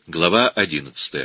Глава 11.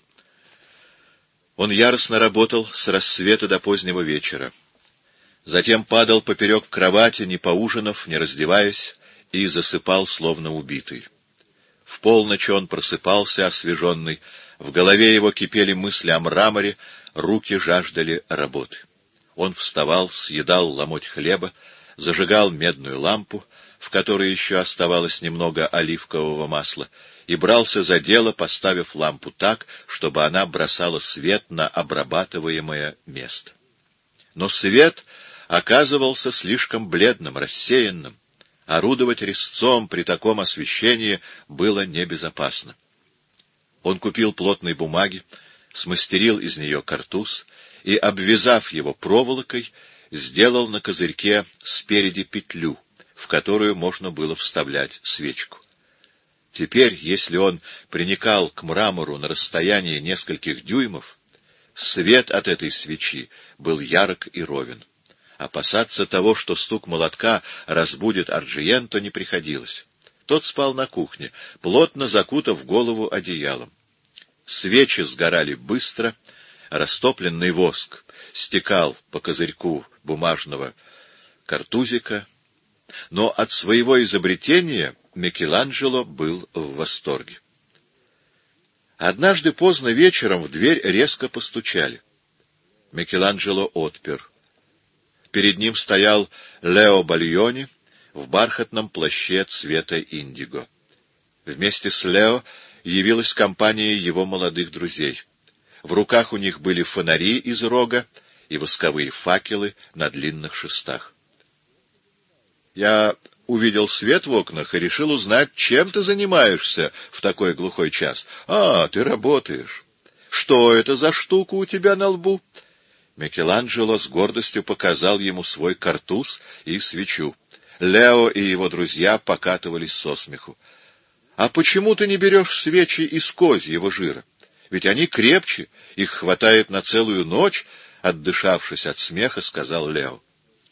Он яростно работал с рассвета до позднего вечера. Затем падал поперек кровати, не поужинав, не раздеваясь, и засыпал, словно убитый. В полночь он просыпался, освеженный, в голове его кипели мысли о мраморе, руки жаждали работы. Он вставал, съедал ломоть хлеба, зажигал медную лампу, в которой еще оставалось немного оливкового масла, и брался за дело, поставив лампу так, чтобы она бросала свет на обрабатываемое место. Но свет оказывался слишком бледным, рассеянным. Орудовать резцом при таком освещении было небезопасно. Он купил плотной бумаги, смастерил из нее картуз и, обвязав его проволокой, сделал на козырьке спереди петлю, в которую можно было вставлять свечку. Теперь, если он приникал к мрамору на расстоянии нескольких дюймов, свет от этой свечи был ярок и ровен. Опасаться того, что стук молотка разбудит Арджиенто, не приходилось. Тот спал на кухне, плотно закутав голову одеялом. Свечи сгорали быстро, растопленный воск стекал по козырьку бумажного картузика, но от своего изобретения Микеланджело был в восторге. Однажды поздно вечером в дверь резко постучали. Микеланджело отпер. Перед ним стоял Лео Бальони в бархатном плаще цвета индиго. Вместе с Лео явилась компания его молодых друзей. В руках у них были фонари из рога и восковые факелы на длинных шестах. «Я увидел свет в окнах и решил узнать, чем ты занимаешься в такой глухой час. А, ты работаешь. Что это за штука у тебя на лбу?» Микеланджело с гордостью показал ему свой картуз и свечу. Лео и его друзья покатывались со смеху. «А почему ты не берешь свечи из козьего жира? Ведь они крепче, их хватает на целую ночь», — отдышавшись от смеха, сказал Лео.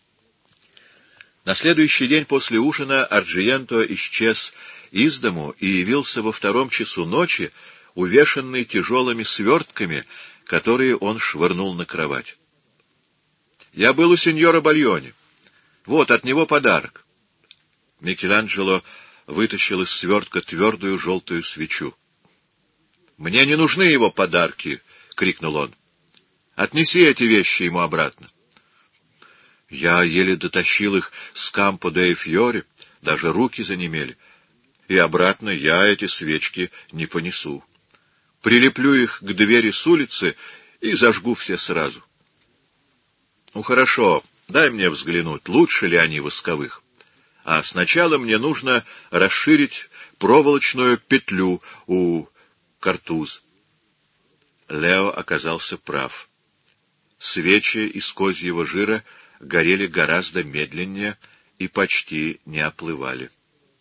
На следующий день после ужина Арджиенто исчез из дому и явился во 2 часу ночи, увешанный тяжелыми свертками, которые он швырнул на кровать. «Я был у сеньора Бальони. Вот, от него подарок». Микеланджело вытащил из свертка твердую желтую свечу. «Мне не нужны его подарки!» — крикнул он. «Отнеси эти вещи ему обратно». Я еле дотащил их с Кампо-де-Фьоре, даже руки занемели. И обратно я эти свечки не понесу. Прилеплю их к двери с улицы и зажгу все сразу. Ну, хорошо, дай мне взглянуть, лучше ли они восковых. А сначала мне нужно расширить проволочную петлю у картуз. Лео оказался прав. Свечи из козьего жира горели гораздо медленнее и почти не оплывали.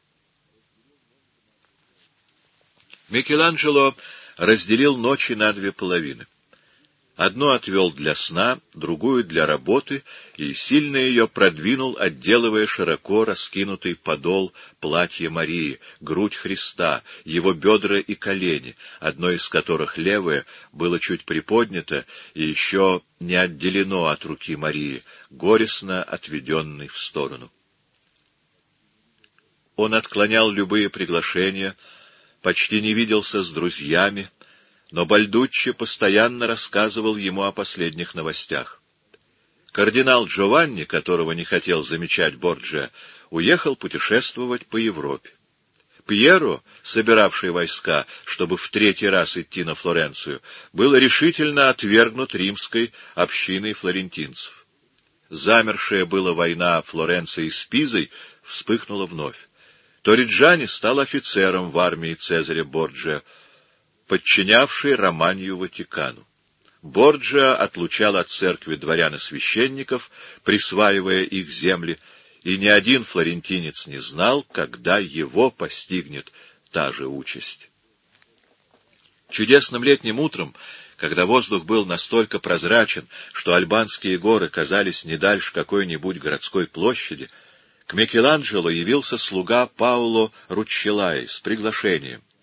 Микеланджело разделил ночи на 2 половины. Одну отвел для сна, другую для работы, и сильно ее продвинул, отделывая широко раскинутый подол платья Марии, грудь Христа, его бедра и колени, одно из которых, левое, было чуть приподнято и еще не отделено от руки Марии, горестно отведенной в сторону. Он отклонял любые приглашения, почти не виделся с друзьями, но Бальдуччи постоянно рассказывал ему о последних новостях. Кардинал Джованни, которого не хотел замечать Борджиа, уехал путешествовать по Европе. Пьеро, собиравший войска, чтобы в 3-й раз идти на Флоренцию, был решительно отвергнут римской общиной флорентинцев. Замершая была война Флоренции с Пизой вспыхнула вновь. Ториджани стал офицером в армии Цезаря Борджиа, подчинявший Романию Ватикану. Борджиа отлучал от церкви дворян и священников, присваивая их земли, и ни один флорентинец не знал, когда его постигнет та же участь. Чудесным летним утром, когда воздух был настолько прозрачен, что Альбанские горы казались не дальше какой-нибудь городской площади, к Микеланджело явился слуга Пауло Руччеллай с приглашением.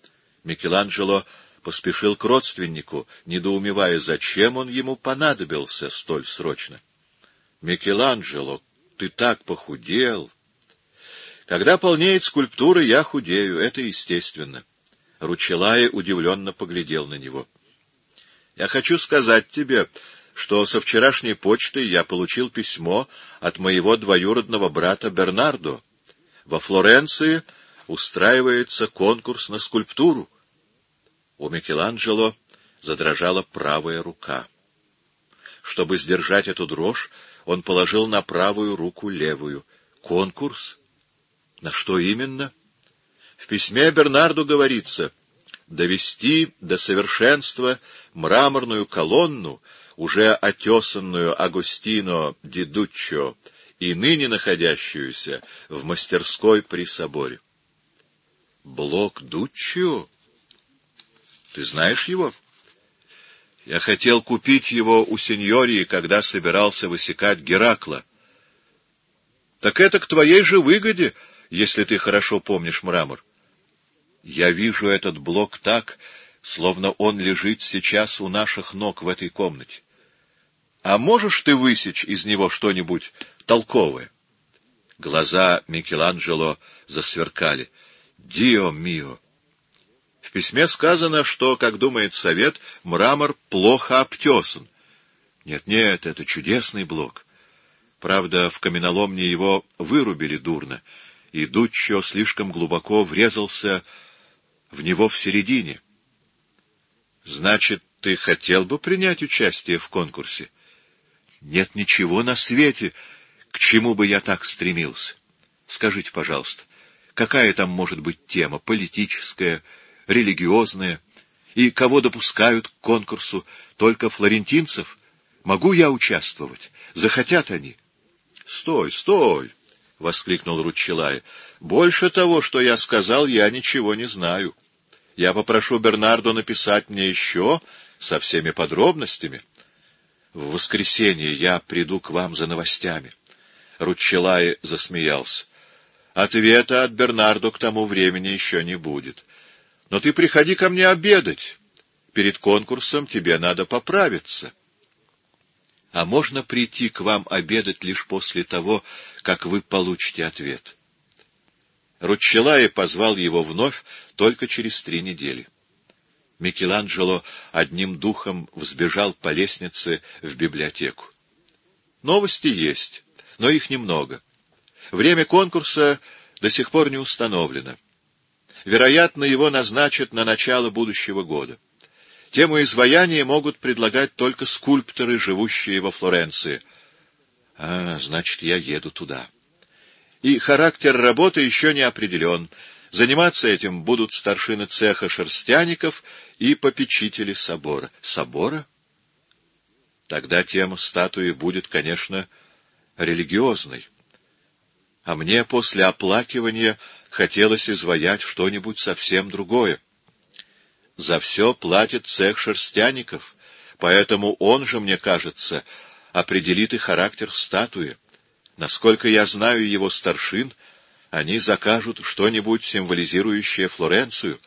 Микеланджело поспешил к родственнику, недоумевая, зачем он ему понадобился столь срочно. — Микеланджело, ты так похудел! — Когда полнеет скульптура, я худею, это естественно. Руччеллай удивленно поглядел на него. — Я хочу сказать тебе, что со вчерашней почты я получил письмо от моего двоюродного брата Бернардо. Во Флоренции устраивается конкурс на скульптуру. У Микеланджело задрожала правая рука. Чтобы сдержать эту дрожь, он положил на правую руку левую. Конкурс? На что именно? В письме Бернарду говорится: довести до совершенства мраморную колонну, уже отесанную Агостино ди Дуччо и ныне находящуюся в мастерской при соборе. Блок Дуччо? Ты знаешь его? Я хотел купить его у сеньории, когда собирался высекать Геракла. Так это к твоей же выгоде, если ты хорошо помнишь мрамор. Я вижу этот блок так, словно он лежит сейчас у наших ног в этой комнате. А можешь ты высечь из него что-нибудь толковое? Глаза Микеланджело засверкали. Дио мио! В письме сказано, что, как думает совет, мрамор плохо обтесан. Нет, это чудесный блок. Правда, в каменоломне его вырубили дурно, и Дуччо слишком глубоко врезался в него в середине. Значит, ты хотел бы принять участие в конкурсе? Нет ничего на свете, к чему бы я так стремился. Скажите, пожалуйста, какая там может быть тема, политическая, религиозная, и кого допускают к конкурсу? Только флорентинцев? Могу я участвовать? Захотят они? — Стой! — воскликнул Руччеллай. — Больше того, что я сказал, я ничего не знаю. Я попрошу Бернардо написать мне еще со всеми подробностями. В воскресенье я приду к вам за новостями. Руччеллай засмеялся. Ответа от Бернардо к тому времени еще не будет. Но ты приходи ко мне обедать. Перед конкурсом тебе надо поправиться. А можно прийти к вам обедать лишь после того, как вы получите ответ? Руччеллай позвал его вновь только через 3 недели. Микеланджело одним духом взбежал по лестнице в библиотеку. Новости есть, но их немного. Время конкурса до сих пор не установлено. Вероятно, его назначат на начало будущего года. Тему изваяния могут предлагать только скульпторы, живущие во Флоренции. Значит, я еду туда. И характер работы еще не определен. Заниматься этим будут старшины цеха шерстяников и попечители собора. Собора? Тогда тема статуи будет, конечно, религиозной. А мне после оплакивания хотелось изваять что-нибудь совсем другое. За все платит цех шерстяников, поэтому он же, мне кажется, определит и характер статуи. Насколько я знаю его старшин, они закажут что-нибудь, символизирующее Флоренцию.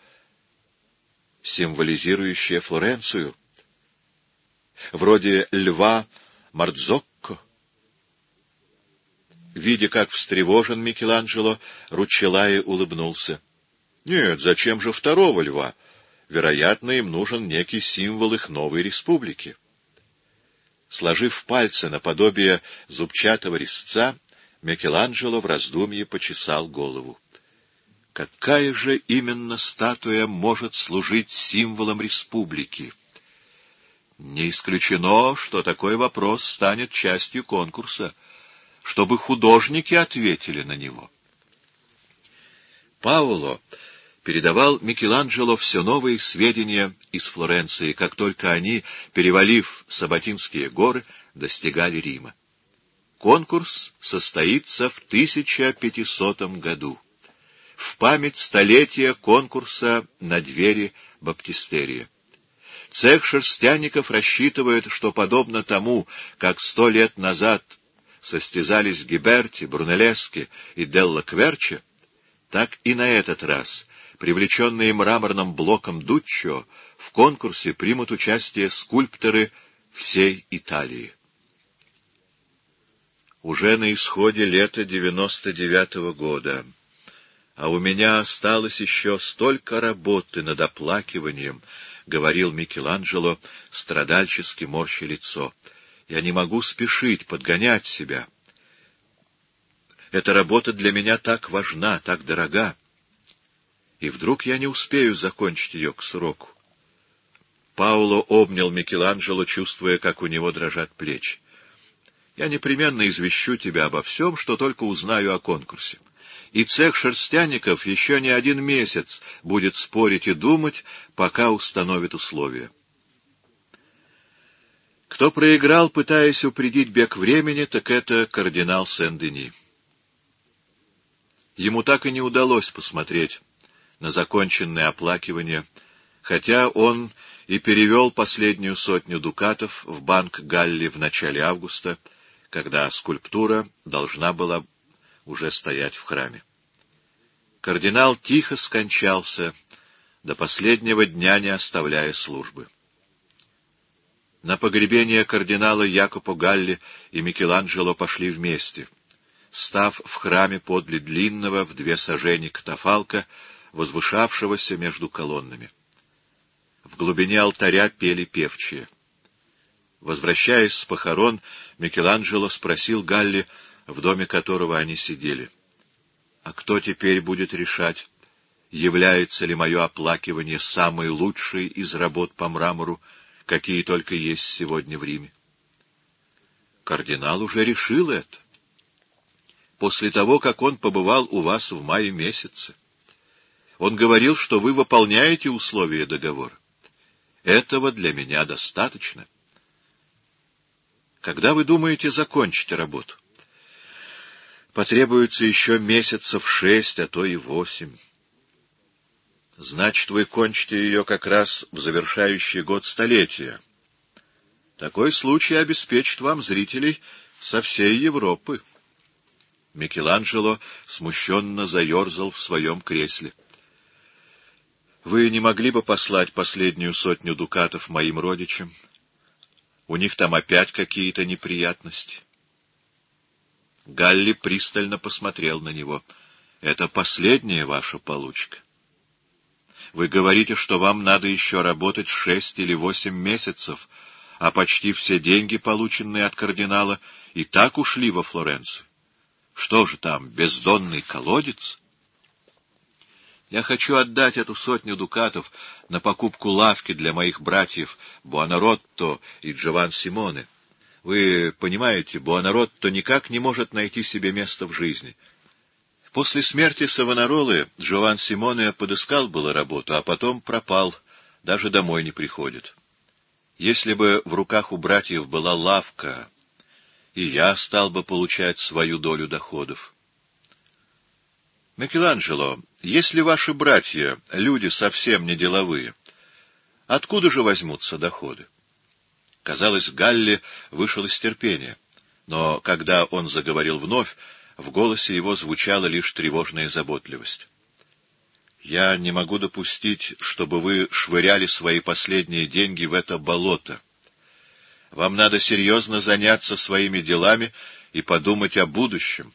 Символизирующее Флоренцию? Вроде льва Мардзокко? Видя, как встревожен Микеланджело, Руччеллай улыбнулся. Нет, зачем же второго льва? Вероятно, им нужен некий символ их новой республики. Сложив пальцы наподобие зубчатого резца, Микеланджело в раздумье почесал голову. Какая же именно статуя может служить символом республики? Не исключено, что такой вопрос станет частью конкурса, чтобы художники ответили на него. Паоло передавал Микеланджело все новые сведения из Флоренции, как только они, перевалив Сабатинские горы, достигали Рима. Конкурс состоится в 1500 году, в память столетия конкурса на двери баптистерия. Цех шерстяников рассчитывает, что подобно тому, как 100 лет назад состязались Гиберти, Брунеллески и Делла Кверче, так и на этот раз привлеченные мраморным блоком Дуччо, в конкурсе примут участие скульпторы всей Италии. Уже на исходе лета 99-го года, а у меня осталось еще столько работы над оплакиванием, — говорил Микеланджело, страдальчески морща лицо. Я не могу спешить, подгонять себя. Эта работа для меня так важна, так дорога. И вдруг я не успею закончить ее к сроку. Пауло обнял Микеланджело, чувствуя, как у него дрожат плечи. Я непременно извещу тебя обо всем, что только узнаю о конкурсе. И цех шерстяников еще не 1 месяц будет спорить и думать, пока установит условия. Кто проиграл, пытаясь упредить бег времени, так это кардинал Сен-Дени. Ему так и не удалось посмотреть на законченное оплакивание, хотя он и перевел последнюю 100 дукатов в банк Галли в начале августа, когда скульптура должна была уже стоять в храме. Кардинал тихо скончался, до последнего дня не оставляя службы. На погребение кардинала Якопо Галли и Микеланджело пошли вместе, став в храме подле длинного в 2 сажени катафалка, возвышавшегося между колоннами. В глубине алтаря пели певчие. Возвращаясь с похорон, Микеланджело спросил Галли, в доме которого они сидели: «А кто теперь будет решать, является ли мое оплакивание самой лучшей из работ по мрамору, какие только есть сегодня в Риме?» Кардинал уже решил это. После того, как он побывал у вас в мае месяце, он говорил, что вы выполняете условия договора. Этого для меня достаточно. Когда вы думаете закончить работу? Потребуется еще 6 месяцев, а то и 8. Значит, вы кончите ее как раз в завершающий год столетия. Такой случай обеспечит вам зрителей со всей Европы. Микеланджело смущенно заерзал в своем кресле. Вы не могли бы послать последнюю 100 дукатов моим родичам? У них там опять какие-то неприятности. Галли пристально посмотрел на него. Это последняя ваша получка. Вы говорите, что вам надо еще работать 6 или 8 месяцев, а почти все деньги, полученные от кардинала, и так ушли во Флоренцию. Что же там, бездонный колодец? Я хочу отдать эту 100 дукатов на покупку лавки для моих братьев Буонаротто и Джован Симоне. Вы понимаете, Буонаротто никак не может найти себе место в жизни. После смерти Савонаролы Джован Симоне подыскал было работу, а потом пропал, даже домой не приходит. Если бы в руках у братьев была лавка, и я стал бы получать свою долю доходов. Микеланджело, если ваши братья — люди совсем не деловые, откуда же возьмутся доходы? Казалось, Галли вышел из терпения, но когда он заговорил вновь, в голосе его звучала лишь тревожная заботливость. «Я не могу допустить, чтобы вы швыряли свои последние деньги в это болото. Вам надо серьезно заняться своими делами и подумать о будущем.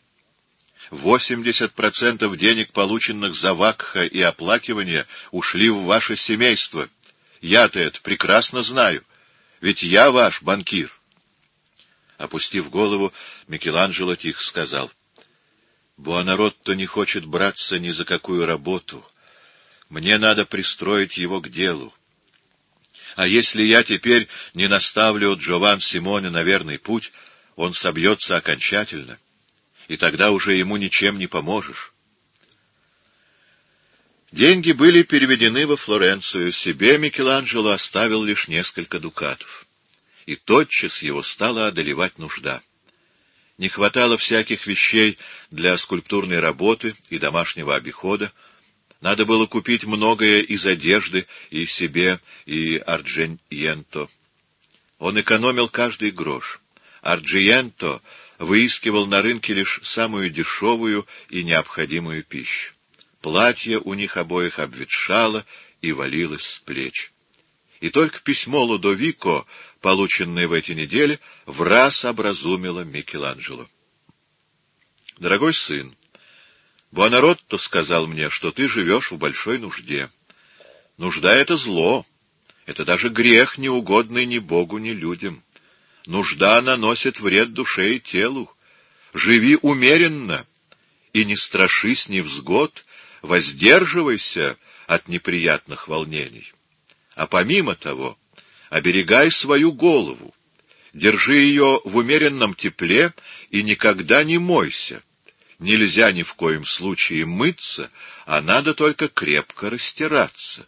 80% денег, полученных за вакха и оплакивание, ушли в ваше семейство. Я-то это прекрасно знаю, ведь я ваш банкир». Опустив голову, Микеланджело тихо сказал: «Буонаротто не хочет браться ни за какую работу. Мне надо пристроить его к делу. А если я теперь не наставлю Джован Симоне на верный путь, он собьется окончательно, и тогда уже ему ничем не поможешь». Деньги были переведены во Флоренцию, себе Микеланджело оставил лишь несколько дукатов. И тотчас его стала одолевать нужда. Не хватало всяких вещей для скульптурной работы и домашнего обихода. Надо было купить многое из одежды и себе, и Арджиенто. Он экономил каждый грош. Арджиенто выискивал на рынке лишь самую дешевую и необходимую пищу. платье у них обоих обветшало и валилось с плеч. И только письмо Лодовико, полученное в эти недели, враз образумило Микеланджело. «Дорогой сын, Буонаротто сказал мне, что ты живешь в большой нужде. Нужда — это зло, это даже грех, неугодный ни Богу, ни людям. Нужда наносит вред душе и телу. Живи умеренно и не страшись невзгод, воздерживайся от неприятных волнений. А помимо того, оберегай свою голову, держи ее в умеренном тепле и никогда не мойся. Нельзя ни в коем случае мыться, а надо только крепко растираться».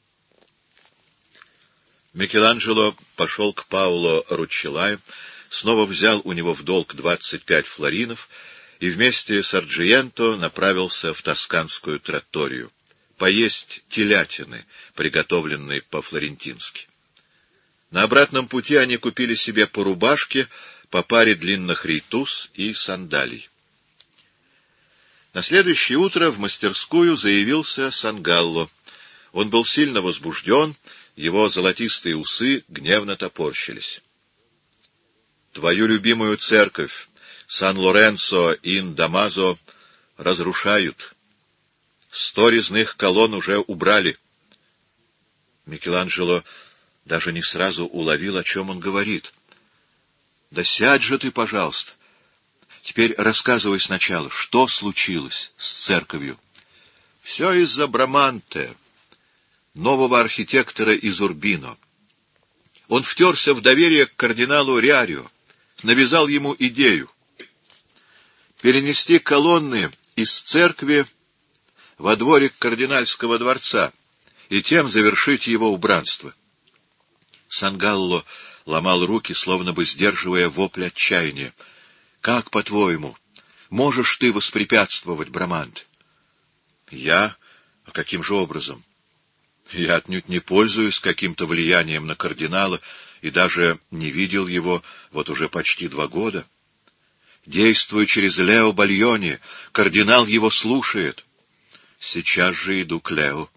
Микеланджело пошел к Пауло Руччилаю, снова взял у него в долг 25 флоринов и вместе с Арджиенто направился в тосканскую тратторию поесть телятины, приготовленной по-флорентински. На обратном пути они купили себе по рубашке, по паре длинных рейтуз и сандалий. На следующее утро в мастерскую заявился Сангалло. Он был сильно возбужден, его золотистые усы гневно топорщились. «Твою любимую церковь, Сан-Лоренцо-ин-Дамазо, разрушают. 100 резных колонн уже убрали». Микеланджело даже не сразу уловил, о чем он говорит. «Да сядь же ты, пожалуйста. Теперь рассказывай сначала, что случилось с церковью». «Все из-за Браманте, нового архитектора из Урбино. Он втерся в доверие к кардиналу Риарио, навязал ему идею перенести колонны из церкви во дворик кардинальского дворца и тем завершить его убранство». Сангалло ломал руки, словно бы сдерживая вопль отчаяния. «Как, по-твоему, можешь ты воспрепятствовать, Браманте?» «Я? А каким же образом? Я отнюдь не пользуюсь каким-то влиянием на кардинала и даже не видел его вот уже почти 2 года. Действую через Лео Бальони, кардинал его слушает. Сейчас же иду к Лео».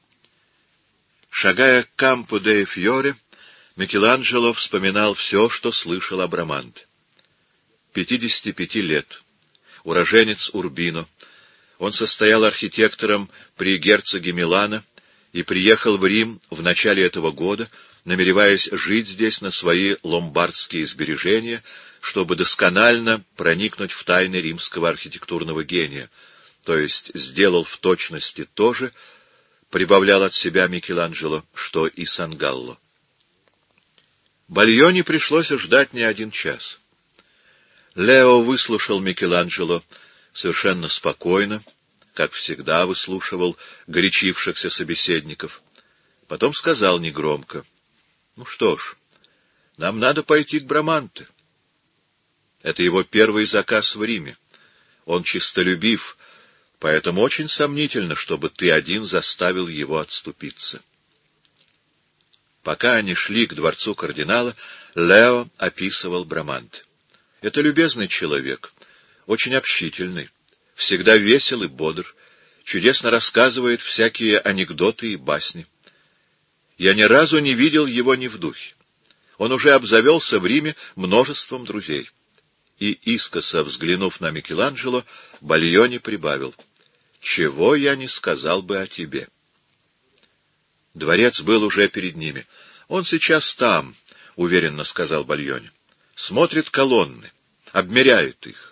Шагая к Кампо де Фьоре, Микеланджело вспоминал все, что слышал о Браманте. 55 лет, уроженец Урбино. Он состоял архитектором при герцоге Милана и приехал в Рим в начале этого года, намереваясь жить здесь на свои ломбардские сбережения, чтобы досконально проникнуть в тайны римского архитектурного гения, то есть сделал в точности то же, прибавлял от себя Микеланджело, что и Сангалло. Бальони пришлось ждать не 1 час. Лео выслушал Микеланджело совершенно спокойно, как всегда выслушивал горячившихся собеседников. Потом сказал негромко: «Ну что ж, нам надо пойти к Браманте. Это его первый заказ в Риме. Он честолюбив, поэтому очень сомнительно, чтобы ты один заставил его отступиться». Пока они шли к дворцу кардинала, Лео описывал Браманте. Это любезный человек, очень общительный, всегда весел и бодр, чудесно рассказывает всякие анекдоты и басни. Я ни разу не видел его не в духе. Он уже обзавелся в Риме множеством друзей. И, искоса взглянув на Микеланджело, Бальони прибавил: «Чего я не сказал бы о тебе». Дворец был уже перед ними. «Он сейчас там», — уверенно сказал Бальони. «Смотрит колонны, обмеряет их».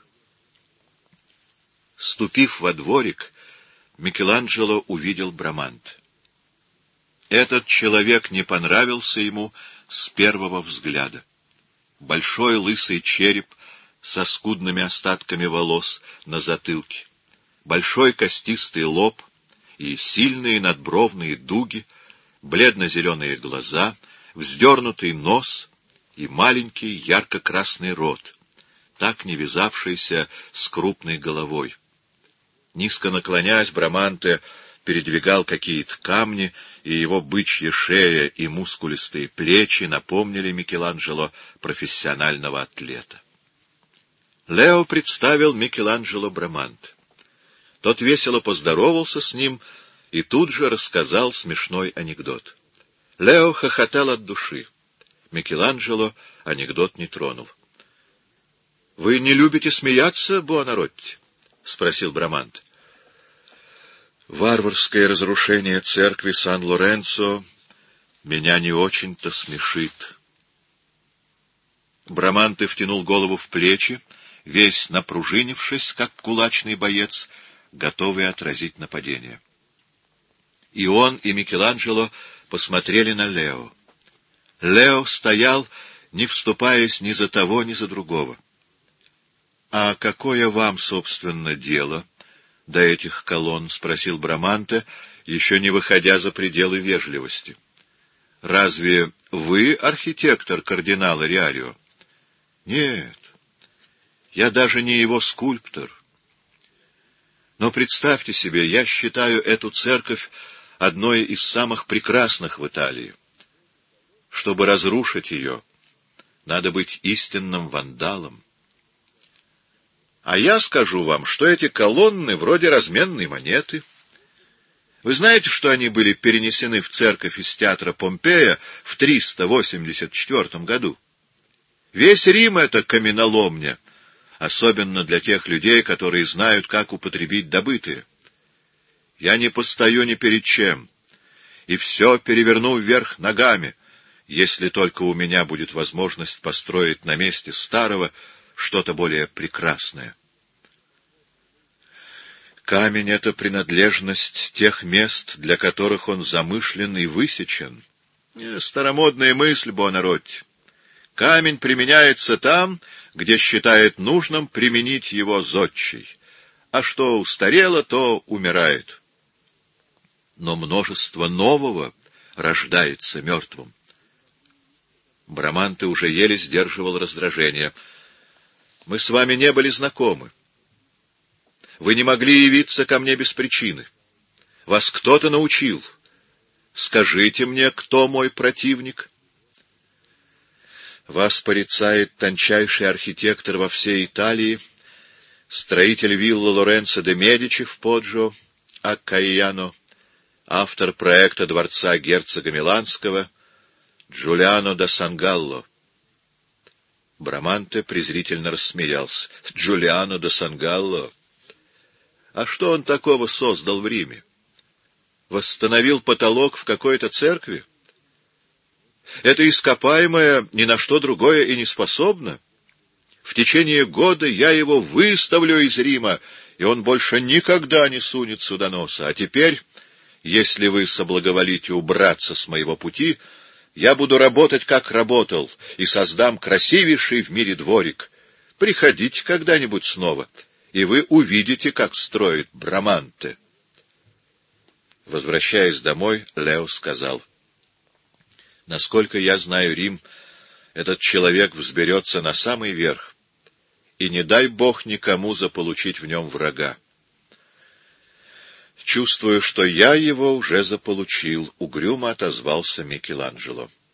Ступив во дворик, Микеланджело увидел Браманте. Этот человек не понравился ему с первого взгляда. Большой лысый череп со скудными остатками волос на затылке, большой костистый лоб и сильные надбровные дуги, бледно-зеленые глаза, вздернутый нос и маленький ярко-красный рот, так не вязавшийся с крупной головой. Низко наклоняясь, Браманте передвигал какие-то камни, и его бычья шея и мускулистые плечи напомнили Микеланджело профессионального атлета. Лео представил Микеланджело Браманте. Тот весело поздоровался с ним и тут же рассказал смешной анекдот. Лео хохотал от души. Микеланджело анекдот не тронул. — Вы не любите смеяться, Буонаротти? — спросил Браманте. — Варварское разрушение церкви Сан-Лоренцо меня не очень-то смешит. Браманте втянул голову в плечи, весь напружинившись, как кулачный боец, готовый отразить нападение. И он, и Микеланджело посмотрели на Лео. Лео стоял, не вступаясь ни за того, ни за другого. — А какое вам, собственно, дело до этих колонн? — спросил Браманте, еще не выходя за пределы вежливости. — Разве вы архитектор кардинала Риарио? — Нет, я даже не его скульптор. Но представьте себе, я считаю эту церковь одной из самых прекрасных в Италии. Чтобы разрушить ее, надо быть истинным вандалом. А я скажу вам, что эти колонны вроде разменной монеты. Вы знаете, что они были перенесены в церковь из театра Помпея в 384 году? Весь Рим — это каменоломня, особенно для тех людей, которые знают, как употребить добытые. Я не постою ни перед чем, и все переверну вверх ногами, если только у меня будет возможность построить на месте старого что-то более прекрасное. Камень — это принадлежность тех мест, для которых он замышлен и высечен. Старомодная мысль, Буонаротти. Камень применяется там, где считает нужным применить его зодчий, а что устарело, то умирает. Но множество нового рождается мертвым. Браманте уже еле сдерживал раздражение. Мы с вами не были знакомы. Вы не могли явиться ко мне без причины. Вас кто-то научил. Скажите мне, кто мой противник? Вас порицает тончайший архитектор во всей Италии, строитель виллы Лоренцо де Медичи в Поджо, Аккаияно, автор проекта дворца герцога Миланского, Джулиано да Сангалло. Браманте презрительно рассмеялся. Джулиано да Сангалло? А что он такого создал в Риме? Восстановил потолок в какой-то церкви? Это ископаемое ни на что другое и не способно. В течение года я его выставлю из Рима, и он больше никогда не сунет сюда носа. А теперь, если вы соблаговолите убраться с моего пути, я буду работать, как работал, и создам красивейший в мире дворик. Приходите когда-нибудь снова, и вы увидите, как строит Браманте. Возвращаясь домой, Лео сказал: насколько я знаю Рим, этот человек взберется на самый верх, и не дай Бог никому заполучить в нем врага. Чувствую, что я его уже заполучил, — угрюмо отозвался Микеланджело.